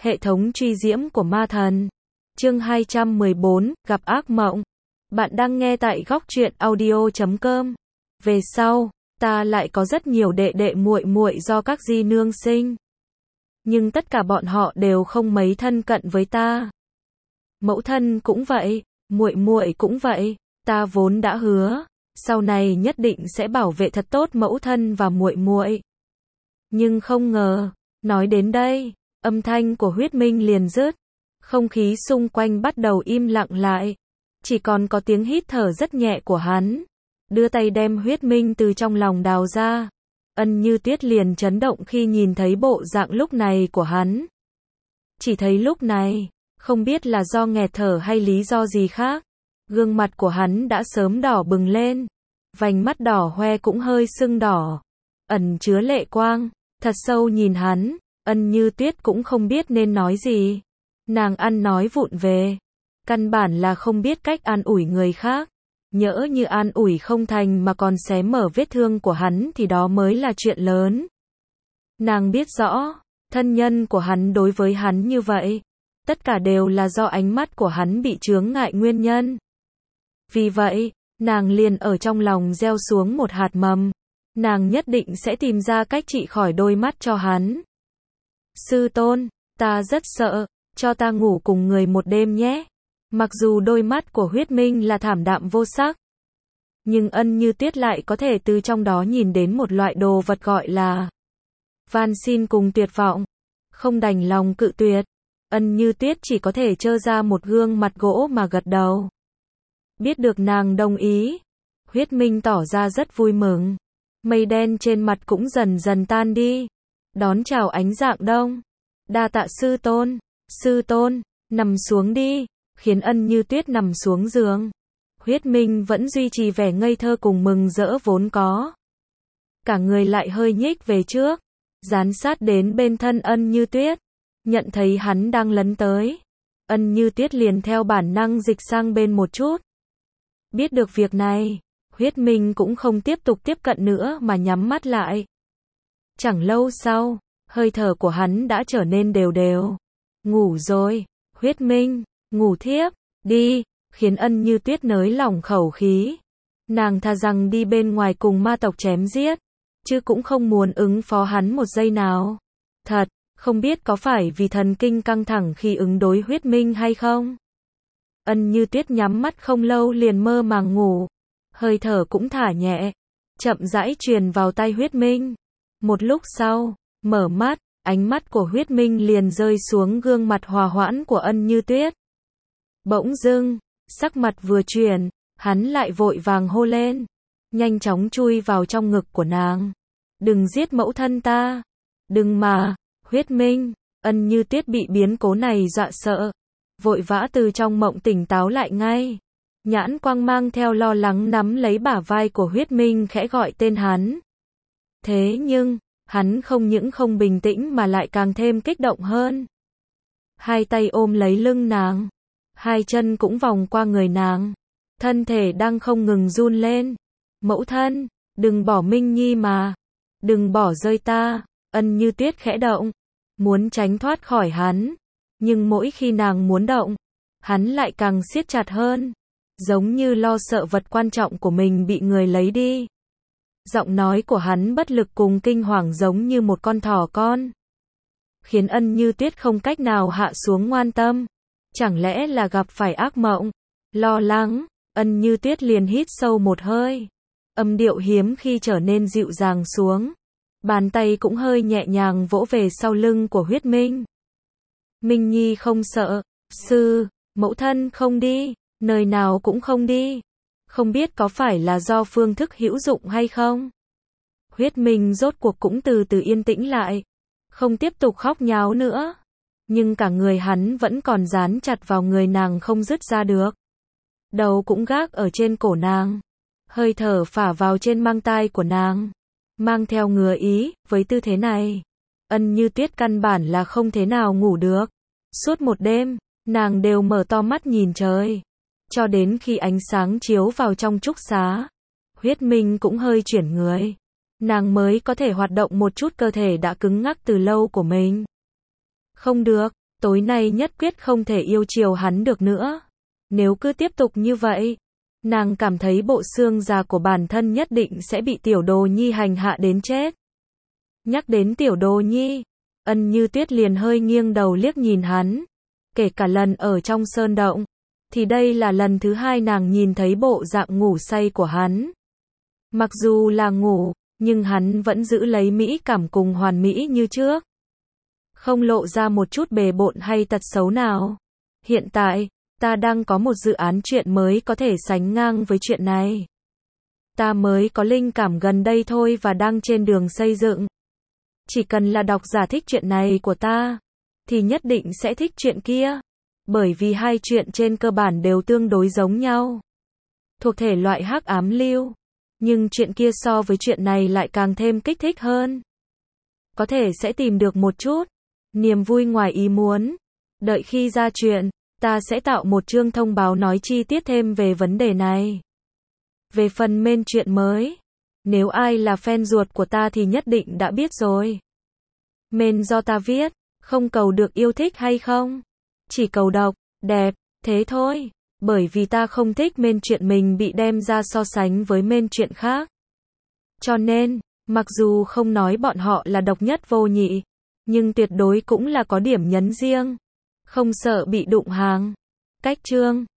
Hệ thống truy diễm của ma thần. Chương 214, gặp ác mộng. Bạn đang nghe tại góc truyện audio.com. Về sau, ta lại có rất nhiều đệ đệ muội muội do các di nương sinh. Nhưng tất cả bọn họ đều không mấy thân cận với ta. Mẫu thân cũng vậy, muội muội cũng vậy, ta vốn đã hứa, sau này nhất định sẽ bảo vệ thật tốt mẫu thân và muội muội. Nhưng không ngờ, nói đến đây, âm thanh của Huyết Minh liền dứt, không khí xung quanh bắt đầu im lặng lại, chỉ còn có tiếng hít thở rất nhẹ của hắn. Đưa tay đem Huyết Minh từ trong lòng đào ra. Ân Như Tuyết liền chấn động khi nhìn thấy bộ dạng lúc này của hắn. Chỉ thấy lúc này, không biết là do nghẹt thở hay lý do gì khác, gương mặt của hắn đã sớm đỏ bừng lên, vành mắt đỏ hoe cũng hơi sưng đỏ, ẩn chứa lệ quang, thật sâu nhìn hắn. Ân Như Tuyết cũng không biết nên nói gì. Nàng ăn nói vụng về, căn bản là không biết cách an ủi người khác. Nhỡ như an ủi không thành mà còn xé mở vết thương của hắn thì đó mới là chuyện lớn. Nàng biết rõ, thân nhân của hắn đối với hắn như vậy, tất cả đều là do ánh mắt của hắn bị chướng ngại nguyên nhân. Vì vậy, nàng liền ở trong lòng gieo xuống một hạt mầm. Nàng nhất định sẽ tìm ra cách trị khỏi đôi mắt cho hắn. Sư tôn, ta rất sợ, cho ta ngủ cùng người một đêm nhé. Mặc dù đôi mắt của Huyết Minh là thảm đạm vô sắc, nhưng Ân Như Tuyết lại có thể từ trong đó nhìn đến một loại đồ vật gọi là van xin cùng tuyệt vọng. Không đành lòng cự tuyệt, Ân Như Tuyết chỉ có thể trơ ra một gương mặt gỗ mà gật đầu. Biết được nàng đồng ý, Huyết Minh tỏ ra rất vui mừng. Mây đen trên mặt cũng dần dần tan đi. Đón chào ánh rạng đông. Đa tạ sư tôn, nằm xuống đi, khiến Ân Như Tuyết nằm xuống giường. Huyết Minh vẫn duy trì vẻ ngây thơ cùng mừng rỡ vốn có. Cả người lại hơi nhích về trước, dán sát đến bên thân Ân Như Tuyết. Nhận thấy hắn đang lấn tới, Ân Như Tuyết liền theo bản năng dịch sang bên một chút. Biết được việc này, Huyết Minh cũng không tiếp tục tiếp cận nữa mà nhắm mắt lại. Chẳng lâu sau, hơi thở của hắn đã trở nên đều đều. Ngủ rồi, Huyết Minh, ngủ thiếp, đi, khiến Ân Như Tuyết nới lỏng khẩu khí. Nàng thà rằng đi bên ngoài cùng ma tộc chém giết, chứ cũng không muốn ứng phó hắn một giây nào. Thật, không biết có phải vì thần kinh căng thẳng khi ứng đối Huyết Minh hay không? Ân Như Tuyết nhắm mắt không lâu liền mơ màng ngủ, hơi thở cũng thả nhẹ, chậm rãi truyền vào tai Huyết Minh. Một lúc sau, mở mắt, ánh mắt của Huyết Minh liền rơi xuống gương mặt hòa hoãn của Ân Như Tuyết. Bỗng dưng, sắc mặt vừa chuyển, hắn lại vội vàng hô lên, nhanh chóng chui vào trong ngực của nàng. Đừng giết mẫu thân ta. Đừng mà, Huyết Minh. Ân Như Tuyết bị biến cố này dọa sợ, vội vã từ trong mộng tỉnh táo lại ngay. Nhãn quang mang theo lo lắng nắm lấy bả vai của Huyết Minh khẽ gọi tên hắn. Thế nhưng, hắn không những không bình tĩnh mà lại càng thêm kích động hơn. Hai tay ôm lấy lưng nàng, hai chân cũng vòng qua người nàng, thân thể đang không ngừng run lên. Mẫu thân, đừng bỏ Minh Nhi mà, đừng bỏ rơi ta. Ân Như Tuyết khẽ động, muốn tránh thoát khỏi hắn, nhưng mỗi khi nàng muốn động, hắn lại càng siết chặt hơn, giống như lo sợ vật quan trọng của mình bị người lấy đi. Giọng nói của hắn bất lực cùng kinh hoàng giống như một con thỏ con, khiến Ân Như Tuyết không cách nào hạ xuống ngoan tâm. Chẳng lẽ là gặp phải ác mộng? Lo lắng, Ân Như Tuyết liền hít sâu một hơi, âm điệu hiếm khi trở nên dịu dàng xuống. Bàn tay cũng hơi nhẹ nhàng vỗ về sau lưng của Huyết Minh. Minh Nhi không sợ, mẫu thân không đi, nơi nào cũng không đi. Không biết có phải là do phương thức hữu dụng hay không? Huyết Minh rốt cuộc cũng từ từ yên tĩnh lại, không tiếp tục khóc nháo nữa. Nhưng cả người hắn vẫn còn dán chặt vào người nàng không dứt ra được. Đầu cũng gác ở trên cổ nàng, hơi thở phả vào trên mang tai của nàng, mang theo ngứa ý. Với tư thế này, Ân Như Tuyết căn bản là không thể nào ngủ được. Suốt một đêm, nàng đều mở to mắt nhìn trời, cho đến khi ánh sáng chiếu vào trong trúc xá, Huyết Minh cũng hơi chuyển người, nàng mới có thể hoạt động một chút cơ thể đã cứng ngắc từ lâu của mình. Không được, Tối nay nhất quyết không thể yêu chiều hắn được nữa. Nếu cứ tiếp tục như vậy, nàng cảm thấy bộ xương già của bản thân nhất định sẽ bị Tiểu Đồ Nhi hành hạ đến chết. Nhắc đến Tiểu Đồ Nhi, Ân Như Tuyết liền hơi nghiêng đầu liếc nhìn hắn. Kể cả lần ở trong sơn động, thì đây là lần thứ hai nàng nhìn thấy bộ dạng ngủ say của hắn. Mặc dù là ngủ, nhưng hắn vẫn giữ lấy mỹ cảm cùng hoàn mỹ như trước. Không lộ ra một chút bề bộn hay tật xấu nào. Hiện tại, ta đang có một dự án chuyện mới có thể sánh ngang với chuyện này. Ta mới có linh cảm gần đây thôi và đang trên đường xây dựng. Chỉ cần là độc giả thích chuyện này của ta, thì nhất định sẽ thích chuyện kia. Bởi vì hai chuyện trên cơ bản đều tương đối giống nhau. Thuộc thể loại hắc ám lưu. Nhưng chuyện kia so với chuyện này lại càng thêm kích thích hơn. Có thể sẽ tìm được một chút niềm vui ngoài ý muốn. Đợi khi ra chuyện, ta sẽ tạo một chương thông báo nói chi tiết thêm về vấn đề này. Về phần main chuyện mới, nếu ai là fan ruột của ta thì nhất định đã biết rồi. Main do ta viết, không cầu được yêu thích hay không, chỉ cầu độc, đẹp, thế thôi. Bởi vì ta không thích main chuyện mình bị đem ra so sánh với main chuyện khác. Cho nên, mặc dù không nói bọn họ là độc nhất vô nhị, nhưng tuyệt đối cũng là có điểm nhấn riêng. Không sợ bị đụng hàng. Cách chương